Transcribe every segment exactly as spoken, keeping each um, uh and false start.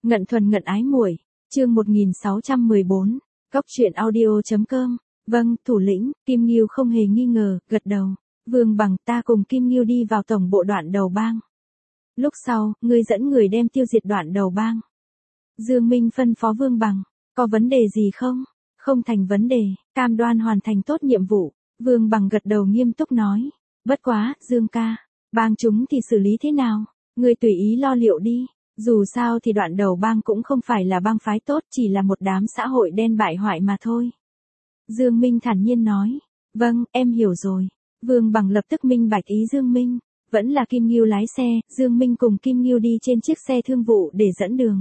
Ngận thuần ngận ái muội, chương một nghìn sáu trăm mười bốn, Cóc truyện audio chấm com. Vâng, thủ lĩnh, Kim Nghiêu không hề nghi ngờ, gật đầu. Vương Bằng, ta cùng Kim Nghiêu đi vào tổng bộ Đoạn Đầu Bang. Lúc sau, ngươi dẫn người đem tiêu diệt Đoạn Đầu Bang. Dương Minh phân phó Vương Bằng, có vấn đề gì không? Không thành vấn đề, cam đoan hoàn thành tốt nhiệm vụ. Vương Bằng gật đầu nghiêm túc nói. Bất quá, Dương ca, bang chúng thì xử lý thế nào? Ngươi tùy ý lo liệu đi. Dù sao thì Đoạn Đầu Bang cũng không phải là bang phái tốt, chỉ là một đám xã hội đen bại hoại mà thôi. Dương Minh thản nhiên nói. Vâng, em hiểu rồi. Vương Bằng lập tức minh bạch ý Dương Minh. Vẫn là Kim Nghiêu lái xe, Dương Minh cùng Kim Nghiêu đi trên chiếc xe thương vụ để dẫn đường.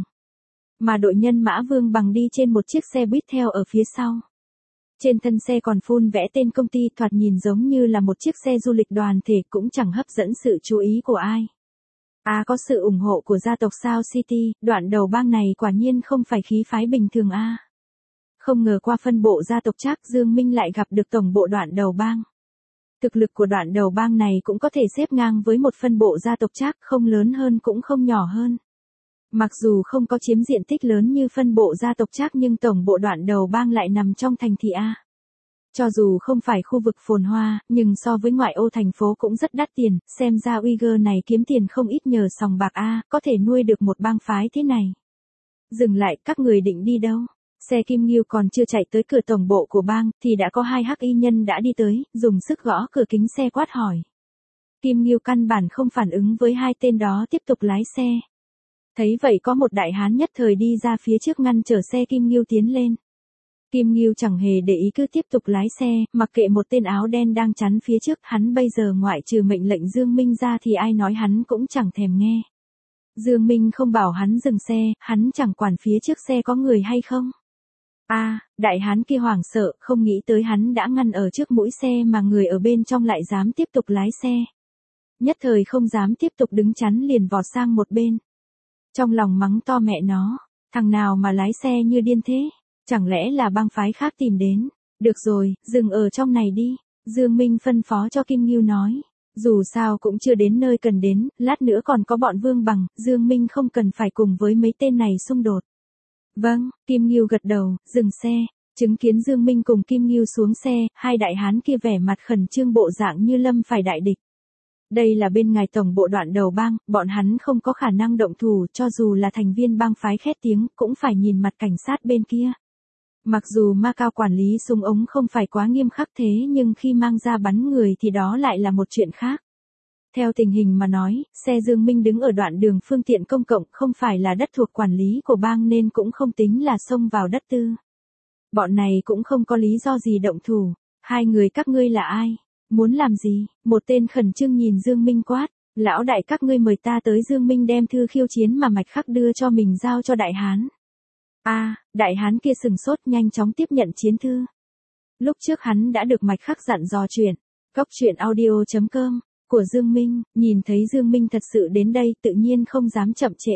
Mà đội nhân mã Vương Bằng đi trên một chiếc xe buýt theo ở phía sau. Trên thân xe còn phun vẽ tên công ty, thoạt nhìn giống như là một chiếc xe du lịch đoàn thể, cũng chẳng hấp dẫn sự chú ý của ai. À, có sự ủng hộ của gia tộc Sao City, Đoạn Đầu Bang này quả nhiên không phải khí phái bình thường a. À. Không ngờ qua phân bộ gia tộc Trác, Dương Minh lại gặp được tổng bộ Đoạn Đầu Bang. Thực lực của Đoạn Đầu Bang này cũng có thể xếp ngang với một phân bộ gia tộc Trác, không lớn hơn cũng không nhỏ hơn. Mặc dù không có chiếm diện tích lớn như phân bộ gia tộc Trác, nhưng tổng bộ Đoạn Đầu Bang lại nằm trong thành thị A. Cho dù không phải khu vực phồn hoa, nhưng so với ngoại ô thành phố cũng rất đắt tiền, xem ra Uyghur này kiếm tiền không ít nhờ sòng bạc A, có thể nuôi được một bang phái thế này. Dừng lại, các người định đi đâu? Xe Kim Nghiêu còn chưa chạy tới cửa tổng bộ của bang, thì đã có hai hắc y nhân đã đi tới, dùng sức gõ cửa kính xe quát hỏi. Kim Nghiêu căn bản không phản ứng với hai tên đó, tiếp tục lái xe. Thấy vậy có một đại hán nhất thời đi ra phía trước ngăn chở xe Kim Nghiêu tiến lên. Kim Nghiêu chẳng hề để ý, cứ tiếp tục lái xe, mặc kệ một tên áo đen đang chắn phía trước, hắn bây giờ ngoại trừ mệnh lệnh Dương Minh ra thì ai nói hắn cũng chẳng thèm nghe. Dương Minh không bảo hắn dừng xe, hắn chẳng quản phía trước xe có người hay không. A, à, đại hán kia hoảng sợ, không nghĩ tới hắn đã ngăn ở trước mũi xe mà người ở bên trong lại dám tiếp tục lái xe. Nhất thời không dám tiếp tục đứng chắn, liền vọt sang một bên. Trong lòng mắng to mẹ nó, thằng nào mà lái xe như điên thế, chẳng lẽ là bang phái khác tìm đến. Được rồi, dừng ở trong này đi, Dương Minh phân phó cho Kim Nghiêu nói. Dù sao cũng chưa đến nơi cần đến, lát nữa còn có bọn Vương Bằng, Dương Minh không cần phải cùng với mấy tên này xung đột. Vâng, Kim Nghiêu gật đầu, dừng xe, chứng kiến Dương Minh cùng Kim Nghiêu xuống xe, hai đại hán kia vẻ mặt khẩn trương, bộ dạng như lâm phải đại địch. Đây là bên ngài tổng bộ Đoạn Đầu Bang, bọn hắn không có khả năng động thủ, cho dù là thành viên bang phái khét tiếng, cũng phải nhìn mặt cảnh sát bên kia. Mặc dù ma cao quản lý súng ống không phải quá nghiêm khắc thế, nhưng khi mang ra bắn người thì đó lại là một chuyện khác. Theo tình hình mà nói, xe Dương Minh đứng ở đoạn đường phương tiện công cộng, không phải là đất thuộc quản lý của bang nên cũng không tính là xông vào đất tư. Bọn này cũng không có lý do gì động thủ. Hai người các ngươi là ai? Muốn làm gì? Một tên khẩn trương nhìn Dương Minh quát. Lão đại, các ngươi mời ta tới. Dương Minh đem thư khiêu chiến mà Mạch Khắc đưa cho mình giao cho đại hán. A, à, đại hán kia sừng sốt, nhanh chóng tiếp nhận chiến thư. Lúc trước hắn đã được Mạch Khắc dặn dò chuyện. Cóc truyện audio chấm com của Dương Minh, nhìn thấy Dương Minh thật sự đến đây, tự nhiên không dám chậm trễ.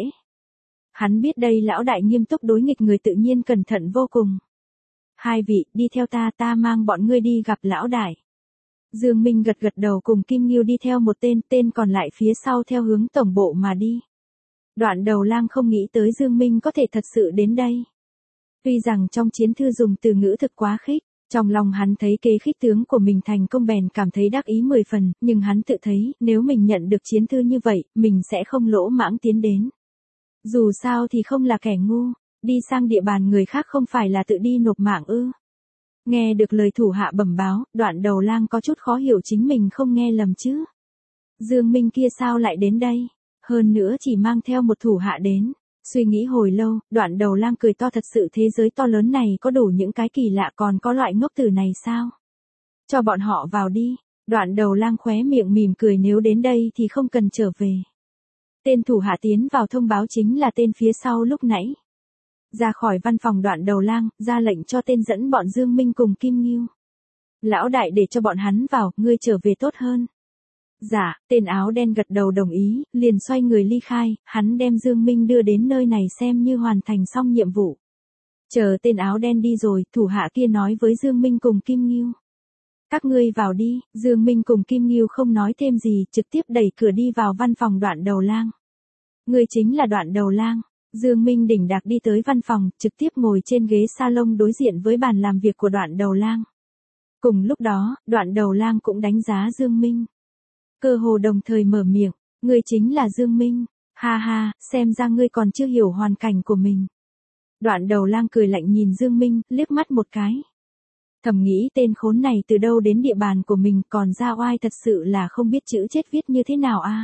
Hắn biết đây lão đại nghiêm túc đối nghịch người, tự nhiên cẩn thận vô cùng. Hai vị, đi theo ta, ta mang bọn ngươi đi gặp lão đại. Dương Minh gật gật đầu, cùng Kim Nghiêu đi theo một tên, tên còn lại phía sau theo hướng tổng bộ mà đi. Đoạn Đầu Lang không nghĩ tới Dương Minh có thể thật sự đến đây. Tuy rằng trong chiến thư dùng từ ngữ thực quá khích, trong lòng hắn thấy kế khích tướng của mình thành công bèn cảm thấy đắc ý mười phần, nhưng hắn tự thấy, nếu mình nhận được chiến thư như vậy, mình sẽ không lỗ mãng tiến đến. Dù sao thì không là kẻ ngu, đi sang địa bàn người khác không phải là tự đi nộp mạng ư. Nghe được lời thủ hạ bẩm báo, Đoạn Đầu Lang có chút khó hiểu chính mình không nghe lầm chứ. Dương Minh kia sao lại đến đây? Hơn nữa chỉ mang theo một thủ hạ đến. Suy nghĩ hồi lâu, Đoạn Đầu Lang cười to, thật sự thế giới to lớn này có đủ những cái kỳ lạ, còn có loại ngốc tử này sao? Cho bọn họ vào đi. Đoạn Đầu Lang khóe miệng mỉm cười, nếu đến đây thì không cần trở về. Tên thủ hạ tiến vào thông báo chính là tên phía sau lúc nãy. Ra khỏi văn phòng Đoạn Đầu Lang, ra lệnh cho tên dẫn bọn Dương Minh cùng Kim Nghiêu. Lão đại để cho bọn hắn vào, ngươi trở về tốt hơn. Dạ, tên áo đen gật đầu đồng ý, liền xoay người ly khai, hắn đem Dương Minh đưa đến nơi này xem như hoàn thành xong nhiệm vụ. Chờ tên áo đen đi rồi, thủ hạ kia nói với Dương Minh cùng Kim Nghiêu. Các ngươi vào đi. Dương Minh cùng Kim Nghiêu không nói thêm gì, trực tiếp đẩy cửa đi vào văn phòng Đoạn Đầu Lang. Ngươi chính là Đoạn Đầu Lang. Dương Minh đỉnh đạc đi tới văn phòng, trực tiếp ngồi trên ghế salon đối diện với bàn làm việc của Đoạn Đầu Lang. Cùng lúc đó, Đoạn Đầu Lang cũng đánh giá Dương Minh. Cơ hồ đồng thời mở miệng, ngươi chính là Dương Minh, ha ha, xem ra ngươi còn chưa hiểu hoàn cảnh của mình. Đoạn Đầu Lang cười lạnh nhìn Dương Minh, liếc mắt một cái. Thầm nghĩ tên khốn này từ đâu đến địa bàn của mình còn ra oai thật sự là không biết chữ chết viết như thế nào a.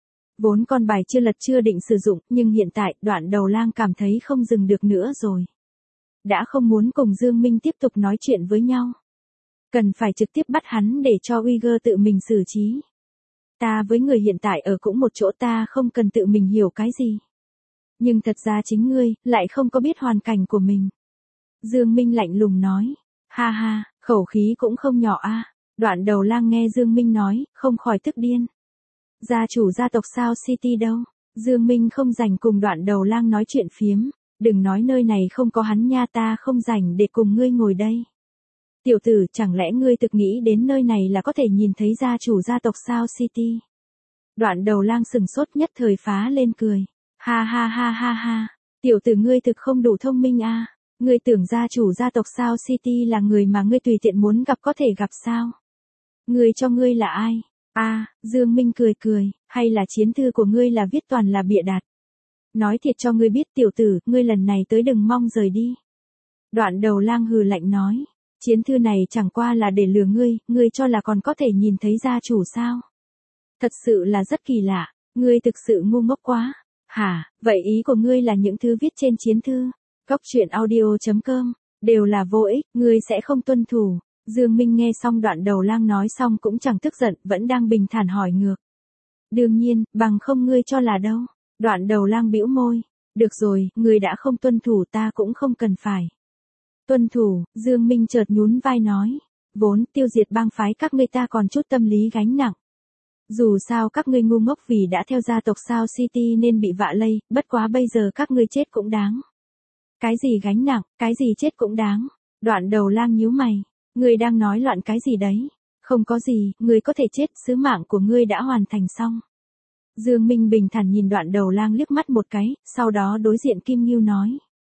Vốn con bài chưa lật chưa định sử dụng, nhưng hiện tại Đoạn Đầu Lang cảm thấy không dừng được nữa rồi. Đã không muốn cùng Dương Minh tiếp tục nói chuyện với nhau. Cần phải trực tiếp bắt hắn để cho Uyghur tự mình xử trí. Ta với người hiện tại ở cũng một chỗ, ta không cần tự mình hiểu cái gì. Nhưng thật ra chính ngươi, lại không có biết hoàn cảnh của mình. Dương Minh lạnh lùng nói. Ha ha, khẩu khí cũng không nhỏ a. Đoạn Đầu Lang nghe Dương Minh nói, không khỏi tức điên. Gia chủ gia tộc Sao City đâu? Dương Minh không rảnh cùng Đoạn Đầu Lang nói chuyện phiếm. Đừng nói nơi này không có hắn nha, ta không rảnh để cùng ngươi ngồi đây. Tiểu tử, chẳng lẽ ngươi thực nghĩ đến nơi này là có thể nhìn thấy gia chủ gia tộc Sao City? Đoạn Đầu Lang sừng sốt nhất thời phá lên cười. Ha ha ha ha ha, tiểu tử ngươi thực không đủ thông minh a. Ngươi tưởng gia chủ gia tộc Sao City là người mà ngươi tùy tiện muốn gặp có thể gặp sao? Ngươi cho ngươi là ai? A, à, Dương Minh cười cười, hay là chiến thư của ngươi là viết toàn là bịa đặt? Nói thiệt cho ngươi biết tiểu tử, ngươi lần này tới đừng mong rời đi. Đoạn Đầu Lang hừ lạnh nói, chiến thư này chẳng qua là để lừa ngươi, ngươi cho là còn có thể nhìn thấy gia chủ sao? Thật sự là rất kỳ lạ, ngươi thực sự ngu ngốc quá. Hả, vậy ý của ngươi là những thứ viết trên chiến thư, Cóc truyện audio chấm com, đều là vô ích, ngươi sẽ không tuân thủ. Dương Minh nghe xong Đoạn Đầu Lang nói xong cũng chẳng tức giận, vẫn đang bình thản hỏi ngược. Đương nhiên, bằng không ngươi cho là đâu. Đoạn Đầu Lang bĩu môi. Được rồi, ngươi đã không tuân thủ ta cũng không cần phải tuân thủ. Dương Minh chợt nhún vai nói. Vốn tiêu diệt bang phái các ngươi ta còn chút tâm lý gánh nặng. Dù sao các ngươi ngu ngốc vì đã theo gia tộc Sao City nên bị vạ lây, bất quá bây giờ các ngươi chết cũng đáng. Cái gì gánh nặng, cái gì chết cũng đáng. Đoạn Đầu Lang nhíu mày. Ngươi đang nói loạn cái gì đấy? Không có gì, ngươi có thể chết, sứ mạng của ngươi đã hoàn thành xong. Dương Minh bình thản nhìn Đoạn Đầu Lang liếc mắt một cái, sau đó đối diện Kim Ngưu nói.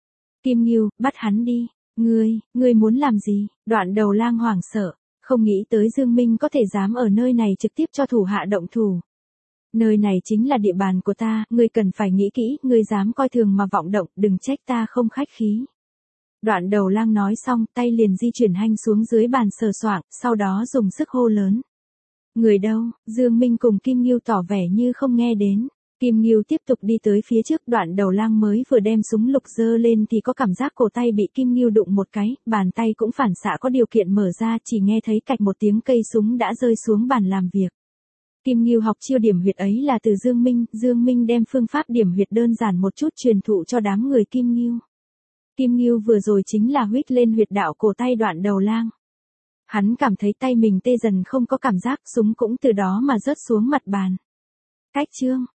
Kim Ngưu, bắt hắn đi. Ngươi, ngươi muốn làm gì? Đoạn Đầu Lang hoảng sợ, không nghĩ tới Dương Minh có thể dám ở nơi này trực tiếp cho thủ hạ động thủ. Nơi này chính là địa bàn của ta, ngươi cần phải nghĩ kỹ, ngươi dám coi thường mà vọng động, đừng trách ta không khách khí. Đoạn Đầu Lang nói xong, tay liền di chuyển hành xuống dưới bàn sờ soạng, sau đó dùng sức hô lớn. Người đâu? Dương Minh cùng Kim Ngưu tỏ vẻ như không nghe đến. Kim Ngưu tiếp tục đi tới phía trước, Đoạn Đầu Lang mới vừa đem súng lục giơ lên thì có cảm giác cổ tay bị Kim Ngưu đụng một cái, bàn tay cũng phản xạ có điều kiện mở ra, chỉ nghe thấy cạch một tiếng cây súng đã rơi xuống bàn làm việc. Kim Ngưu học chiêu điểm huyệt ấy là từ Dương Minh, Dương Minh đem phương pháp điểm huyệt đơn giản một chút truyền thụ cho đám người Kim Ngưu. Kim Ngưu vừa rồi chính là huýt lên huyệt đạo cổ tay Đoạn Đầu Lang. Hắn cảm thấy tay mình tê dần không có cảm giác, súng cũng từ đó mà rớt xuống mặt bàn. Cách chương